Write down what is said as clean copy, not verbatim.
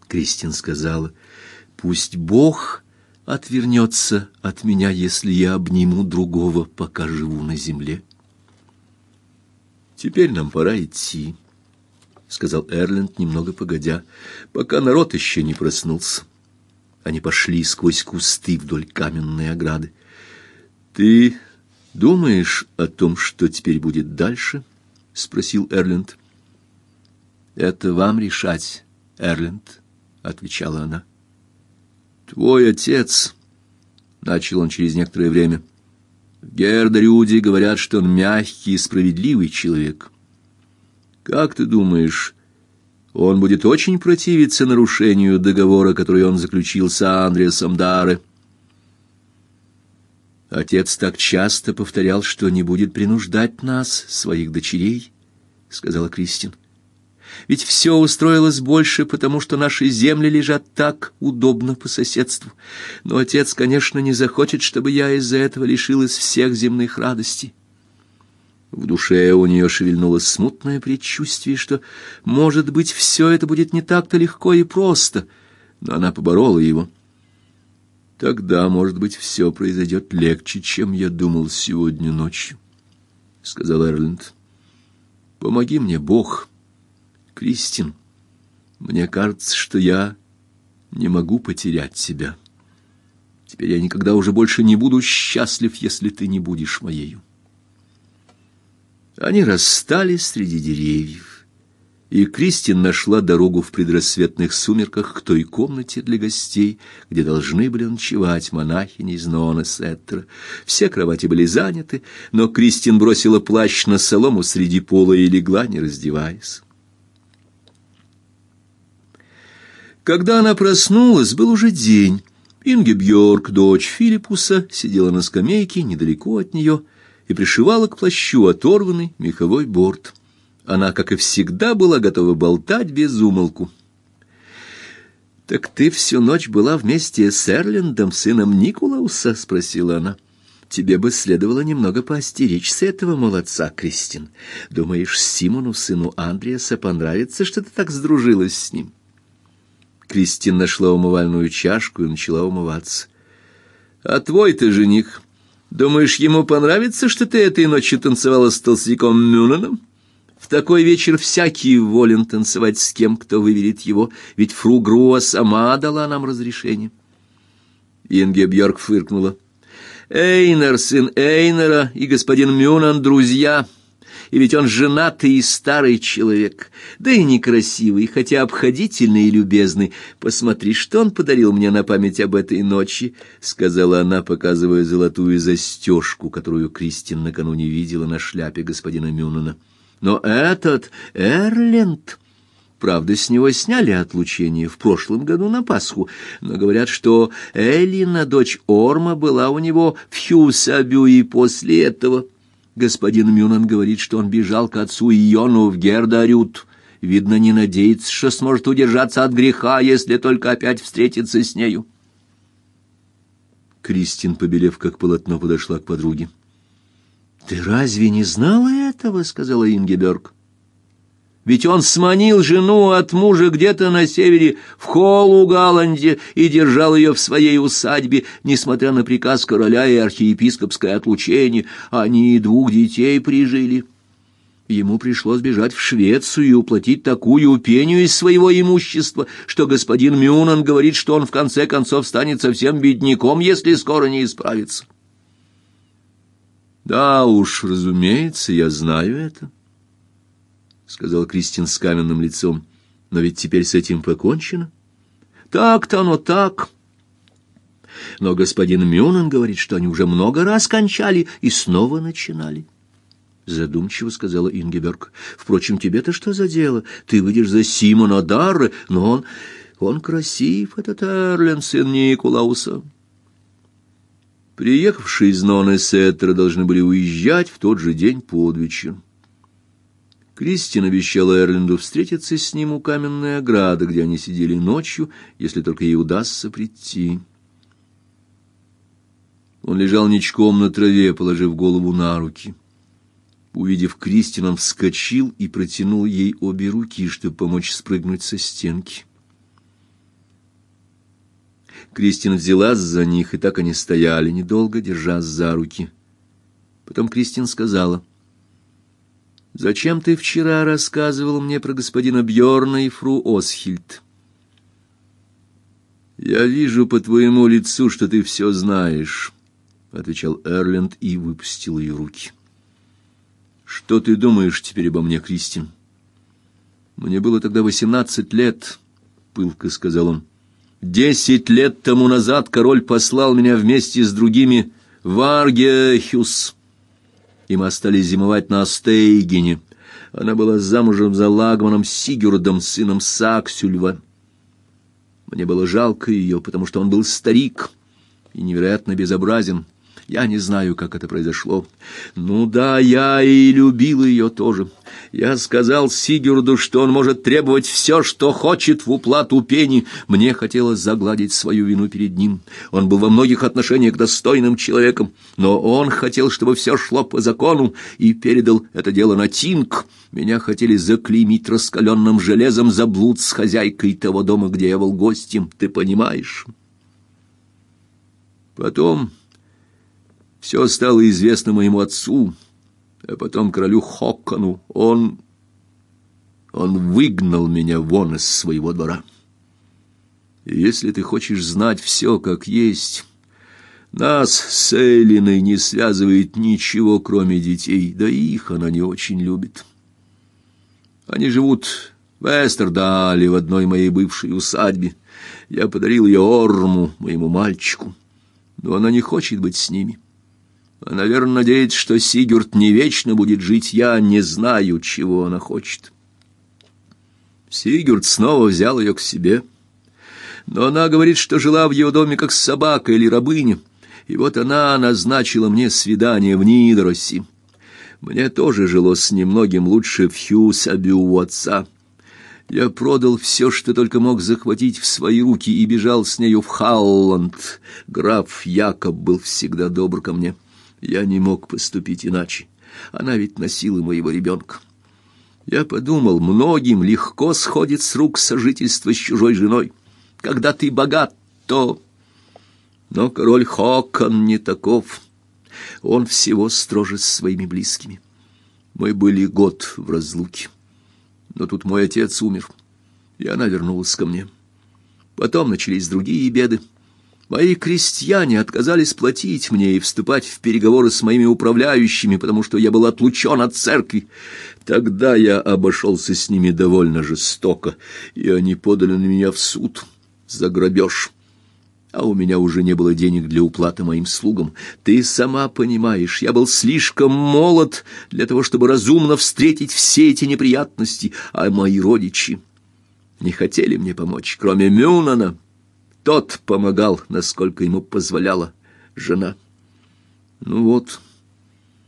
Кристин сказала: «Пусть Бог отвернется от меня, если я обниму другого, пока живу на земле». «Теперь нам пора идти», — сказал Эрленд немного погодя, пока народ еще не проснулся. Они пошли сквозь кусты вдоль каменной ограды. «Ты думаешь о том, что теперь будет дальше?» — спросил Эрленд. «Это вам решать, Эрленд», — отвечала она. «Твой отец», — начал он через некоторое время, — «в Гердерюде говорят, что он мягкий и справедливый человек. Как ты думаешь, он будет очень противиться нарушению договора, который он заключил с Андреасом Дарре?» «Отец так часто повторял, что не будет принуждать нас, своих дочерей», — сказала Кристин. «Ведь все устроилось больше, потому что наши земли лежат так удобно по соседству. Но отец, конечно, не захочет, чтобы я из-за этого лишилась всех земных радостей». В душе у нее шевельнулось смутное предчувствие, что, может быть, все это будет не так-то легко и просто, но она поборола его. «Тогда, может быть, все произойдет легче, чем я думал сегодня ночью», — сказал Эрленд. «Помоги мне, Бог, Кристин. Мне кажется, что я не могу потерять тебя. Теперь я никогда уже больше не буду счастлив, если ты не будешь моею». Они расстались среди деревьев, и Кристин нашла дорогу в предрассветных сумерках к той комнате для гостей, где должны были ночевать монахини из Ноона-Сеттера. Все кровати были заняты, но Кристин бросила плащ на солому среди пола и легла, не раздеваясь. Когда она проснулась, был уже день. Ингебьорг, дочь Филиппуса, сидела на скамейке недалеко от нее и пришивала к плащу оторванный меховой борт. Она, как и всегда, была готова болтать без умолку. «Так ты всю ночь была вместе с Эрлендом, сыном Николауса?» — спросила она. «Тебе бы следовало немного поостеречься этого молодца, Кристин. Думаешь, Симону, сыну Андреаса, понравится, что ты так сдружилась с ним?» Кристин нашла умывальную чашку и начала умываться. «А твой-то жених? Думаешь, ему понравится, что ты этой ночью танцевала с толстяком Мюненом? В такой вечер всякий волен танцевать с кем, кто выберет его, ведь фру Груа сама дала нам разрешение». Ингебьорг фыркнула. «Эйнер, сын Эйнера, и господин Мюнен — друзья, и ведь он женатый и старый человек, да и некрасивый, хотя обходительный и любезный. Посмотри, что он подарил мне на память об этой ночи», — сказала она, показывая золотую застежку, которую Кристин накануне видела на шляпе господина Мюнена. «Но этот Эрленд...» Правда, с него сняли отлучение в прошлом году на Пасху, но говорят, что Элина, дочь Орма, была у него в Хьюсабюе после этого. Господин Мюнен говорит, что он бежал к отцу Йону в Гердарют. Видно, не надеется, что сможет удержаться от греха, если только опять встретиться с нею. Кристин, побелев как полотно, подошла к подруге. «Ты разве не знала этого?» — сказала Ингебьорг. «Ведь он сманил жену от мужа где-то на севере, в Холлу-Галанде, и держал ее в своей усадьбе, несмотря на приказ короля и архиепископское отлучение. Они и 2 детей прижили. Ему пришлось бежать в Швецию и уплатить такую пеню из своего имущества, что господин Мюнен говорит, что он в конце концов станет совсем бедняком, если скоро не исправится». «Да уж, разумеется, я знаю это», — сказал Кристин с каменным лицом. «Но ведь теперь с этим покончено». «Так-то оно так. Но господин Мюнен говорит, что они уже много раз кончали и снова начинали». Задумчиво сказала Ингебьорг. «Впрочем, тебе-то что за дело? Ты выйдешь за Симона Дарре, но он красив, этот Эрленд, сын Николауса». Приехавшие из Ноона-Сеттера должны были уезжать в тот же день под вечер. Кристин обещала Эрленду встретиться с ним у каменной ограды, где они сидели ночью, если только ей удастся прийти. Он лежал ничком на траве, положив голову на руки. Увидев Кристин, он вскочил и протянул ей обе руки, чтобы помочь спрыгнуть со стенки. Кристин взялась за них, и так они стояли, недолго держась за руки. Потом Кристин сказала: «Зачем ты вчера рассказывал мне про господина Бьорна и фру Осхильд?» «Я вижу по твоему лицу, что ты все знаешь», — отвечал Эрленд и выпустил ее руки. «Что ты думаешь теперь обо мне, Кристин?» «Мне было тогда 18 лет», — пылко сказал он. 10 лет тому назад король послал меня вместе с другими в Аргехюс, и мы остались зимовать на Астейгене. Она была замужем за лагманом Сигюрдом, сыном Саксюльва. Мне было жалко ее, потому что он был старик и невероятно безобразен. Я не знаю, как это произошло. Ну да, я и любил ее тоже. Я сказал Сигюрду, что он может требовать все, что хочет в уплату пени. Мне хотелось загладить свою вину перед ним. Он был во многих отношениях достойным человеком, но он хотел, чтобы все шло по закону, и передал это дело на Тинг. Меня хотели заклеймить раскаленным железом за блуд с хозяйкой того дома, где я был гостем, ты понимаешь? Потом все стало известно моему отцу, а потом королю Хокону. Он выгнал меня вон из своего двора. И если ты хочешь знать все как есть, нас с Эллиной не связывает ничего, кроме детей, да и их она не очень любит. Они живут в Эстердале, в одной моей бывшей усадьбе. Я подарил ее Орму, моему мальчику, но она не хочет быть с ними. Она, наверное, надеется, что Сигюрд не вечно будет жить. Я не знаю, чего она хочет. Сигюрд снова взял ее к себе, но она говорит, что жила в его доме как собака или рабыня, и вот она назначила мне свидание в Нидросе. Мне тоже жилось немногим лучше в Хьюсабю у отца. Я продал все, что только мог захватить в свои руки, и бежал с нею в Халланд. Граф Якоб был всегда добр ко мне. Я не мог поступить иначе. Она ведь носила моего ребенка. Я подумал, многим легко сходит с рук сожительство с чужой женой. Когда ты богат, то... Но король Хокон не таков. Он всего строже с своими близкими. Мы были год в разлуке. Но тут мой отец умер, и она вернулась ко мне. Потом начались другие беды. Мои крестьяне отказались платить мне и вступать в переговоры с моими управляющими, потому что я был отлучен от церкви. Тогда я обошелся с ними довольно жестоко, и они подали на меня в суд за грабеж. А у меня уже не было денег для уплаты моим слугам. Ты сама понимаешь, я был слишком молод для того, чтобы разумно встретить все эти неприятности, а мои родичи не хотели мне помочь, кроме Мюнана. Тот помогал, насколько ему позволяла жена. Ну вот,